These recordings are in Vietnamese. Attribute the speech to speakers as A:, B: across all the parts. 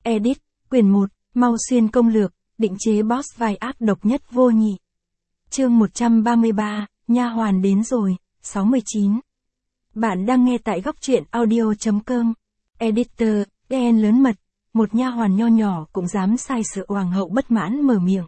A: Edit, quyển 1, Mau Xuyên công lược, định chế boss vai ác độc nhất vô nhị. Chương 133, nha hoàn đến rồi, 69. Bạn đang nghe tại góc truyện audio.com. Editor, Gen lớn mật, một nha hoàn nho nhỏ cũng dám sai sự hoàng hậu bất mãn mở miệng.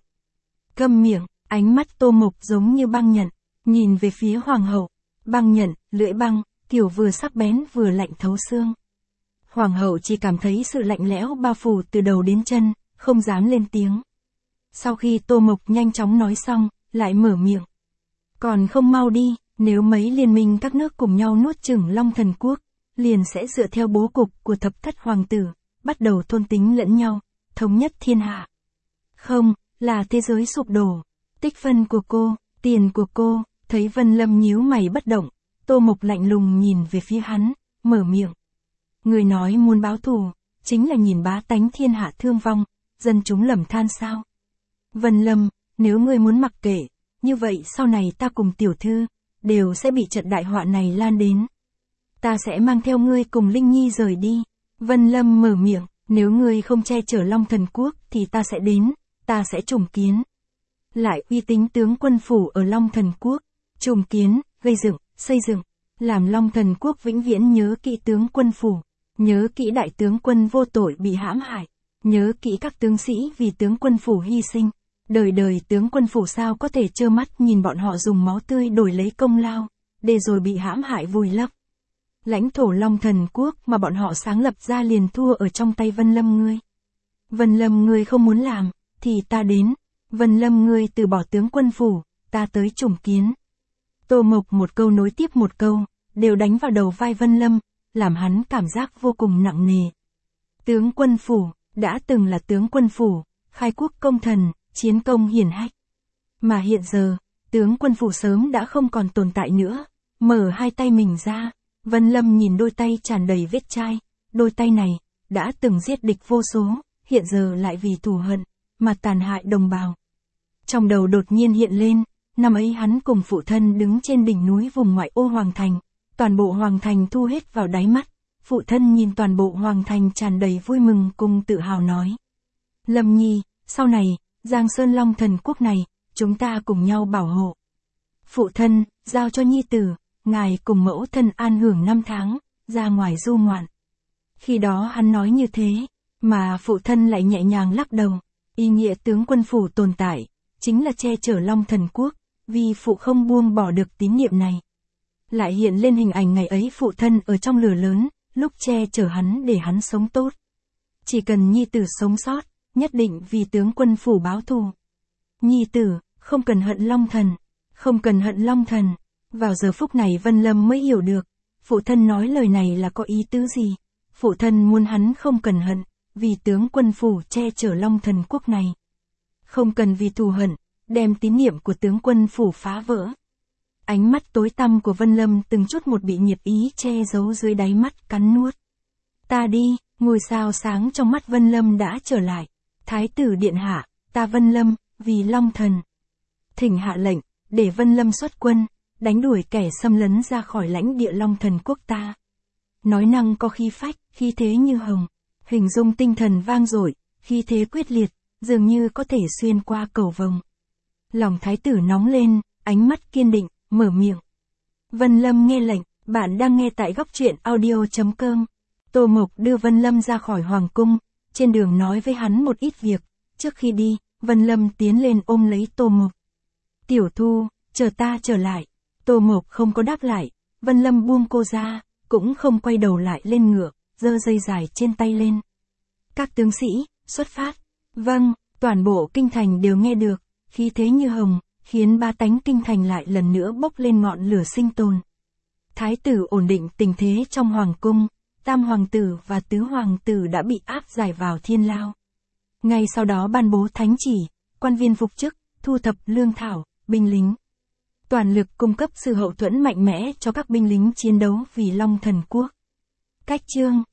A: Câm miệng, ánh mắt Tô Mộc giống như băng nhận, nhìn về phía hoàng hậu. Băng nhận, lưỡi băng, kiểu vừa sắc bén vừa lạnh thấu xương. Hoàng hậu chỉ cảm thấy sự lạnh lẽo bao phủ từ đầu đến chân, không dám lên tiếng. Sau khi Tô Mộc nhanh chóng nói xong, lại mở miệng. Còn không mau đi, nếu mấy liên minh các nước cùng nhau nuốt chửng Long Thần Quốc, liền sẽ dựa theo bố cục của thập thất hoàng tử, bắt đầu thôn tính lẫn nhau, thống nhất thiên hạ. Không, là thế giới sụp đổ. Tích phân của cô, tiền của cô, thấy Vân Lâm nhíu mày bất động, Tô Mộc lạnh lùng nhìn về phía hắn, mở miệng. Người nói muốn báo thù, chính là nhìn bá tánh thiên hạ thương vong, dân chúng lầm than sao? Vân Lâm, nếu ngươi muốn mặc kệ, như vậy sau này ta cùng tiểu thư, đều sẽ bị trận đại họa này lan đến. Ta sẽ mang theo ngươi cùng Linh Nhi rời đi. Vân Lâm mở miệng, nếu ngươi không che chở Long Thần Quốc thì ta sẽ đến, ta sẽ trùng kiến. Lại uy tín tướng quân phủ ở Long Thần Quốc, trùng kiến, gây dựng, xây dựng, làm Long Thần Quốc vĩnh viễn nhớ kỹ tướng quân phủ, nhớ kỹ đại tướng quân vô tội bị hãm hại, nhớ kỹ các tướng sĩ vì tướng quân phủ hy sinh. Đời đời tướng quân phủ sao có thể trơ mắt nhìn bọn họ dùng máu tươi đổi lấy công lao, để rồi bị hãm hại vùi lấp. Lãnh thổ Long Thần Quốc mà bọn họ sáng lập ra liền thua ở trong tay Vân Lâm ngươi. Vân Lâm ngươi không muốn làm, thì ta đến. Vân Lâm ngươi từ bỏ tướng quân phủ, ta tới trùng kiến. Tô Mộc một câu nối tiếp một câu, đều đánh vào đầu vai Vân Lâm, làm hắn cảm giác vô cùng nặng nề. Tướng quân phủ, đã từng là tướng quân phủ, khai quốc công thần, chiến công hiển hách. Mà hiện giờ, tướng quân phủ sớm đã không còn tồn tại nữa. Mở hai tay mình ra, Vân Lâm nhìn đôi tay tràn đầy vết chai, đôi tay này, đã từng giết địch vô số, hiện giờ lại vì thù hận, mà tàn hại đồng bào. Trong đầu đột nhiên hiện lên, năm ấy hắn cùng phụ thân đứng trên đỉnh núi vùng ngoại ô Hoàng Thành, toàn bộ Hoàng Thành thu hết vào đáy mắt, phụ thân nhìn toàn bộ Hoàng Thành tràn đầy vui mừng cùng tự hào nói. Lâm Nhi, sau này, Giang Sơn Long Thần Quốc này, chúng ta cùng nhau bảo hộ. Phụ thân, giao cho nhi tử, ngài cùng mẫu thân an hưởng 5 tháng, ra ngoài du ngoạn. Khi đó hắn nói như thế, mà phụ thân lại nhẹ nhàng lắc đầu, ý nghĩa tướng quân phủ tồn tại, chính là che chở Long Thần Quốc, vì phụ không buông bỏ được tín niệm này. Lại hiện lên hình ảnh ngày ấy phụ thân ở trong lửa lớn, lúc che chở hắn để hắn sống tốt. Chỉ cần nhi tử sống sót, nhất định vì tướng quân phủ báo thù. Nhi tử, không cần hận Long Thần, không cần hận Long Thần. Vào giờ phút này Vân Lâm mới hiểu được, phụ thân nói lời này là có ý tứ gì. Phụ thân muốn hắn không cần hận, vì tướng quân phủ che chở Long Thần Quốc này. Không cần vì thù hận, đem tín niệm của tướng quân phủ phá vỡ. Ánh mắt tối tăm của Vân Lâm từng chút một bị nhiệt ý che giấu dưới đáy mắt cắn nuốt. Ta đi, ngôi sao sáng trong mắt Vân Lâm đã trở lại. Thái tử điện hạ, ta Vân Lâm, vì Long Thần. Thỉnh hạ lệnh, để Vân Lâm xuất quân, đánh đuổi kẻ xâm lấn ra khỏi lãnh địa Long Thần Quốc ta. Nói năng có khí phách, khí thế như hồng, hình dung tinh thần vang dội, khí thế quyết liệt, dường như có thể xuyên qua cầu vồng. Lòng thái tử nóng lên, ánh mắt kiên định, mở miệng. Vân Lâm nghe lệnh, bạn đang nghe tại góc truyện audio.com. Tô Mộc đưa Vân Lâm ra khỏi hoàng cung, trên đường nói với hắn một ít việc. Trước khi đi, Vân Lâm tiến lên ôm lấy Tô Mộc. Tiểu Thu, chờ ta trở lại. Tô Mộc không có đáp lại, Vân Lâm buông cô ra, cũng không quay đầu lại lên ngựa, giơ dây dài trên tay lên. Các tướng sĩ, xuất phát. Vâng, toàn bộ kinh thành đều nghe được, khí thế như hồng, khiến ba tánh kinh thành lại lần nữa bốc lên ngọn lửa sinh tồn. Thái tử ổn định tình thế trong hoàng cung, tam hoàng tử và tứ hoàng tử đã bị áp giải vào thiên lao. Ngay sau đó ban bố thánh chỉ, quan viên phục chức, thu thập lương thảo, binh lính. Toàn lực cung cấp sự hậu thuẫn mạnh mẽ cho các binh lính chiến đấu vì Long Thần Quốc. Cách chương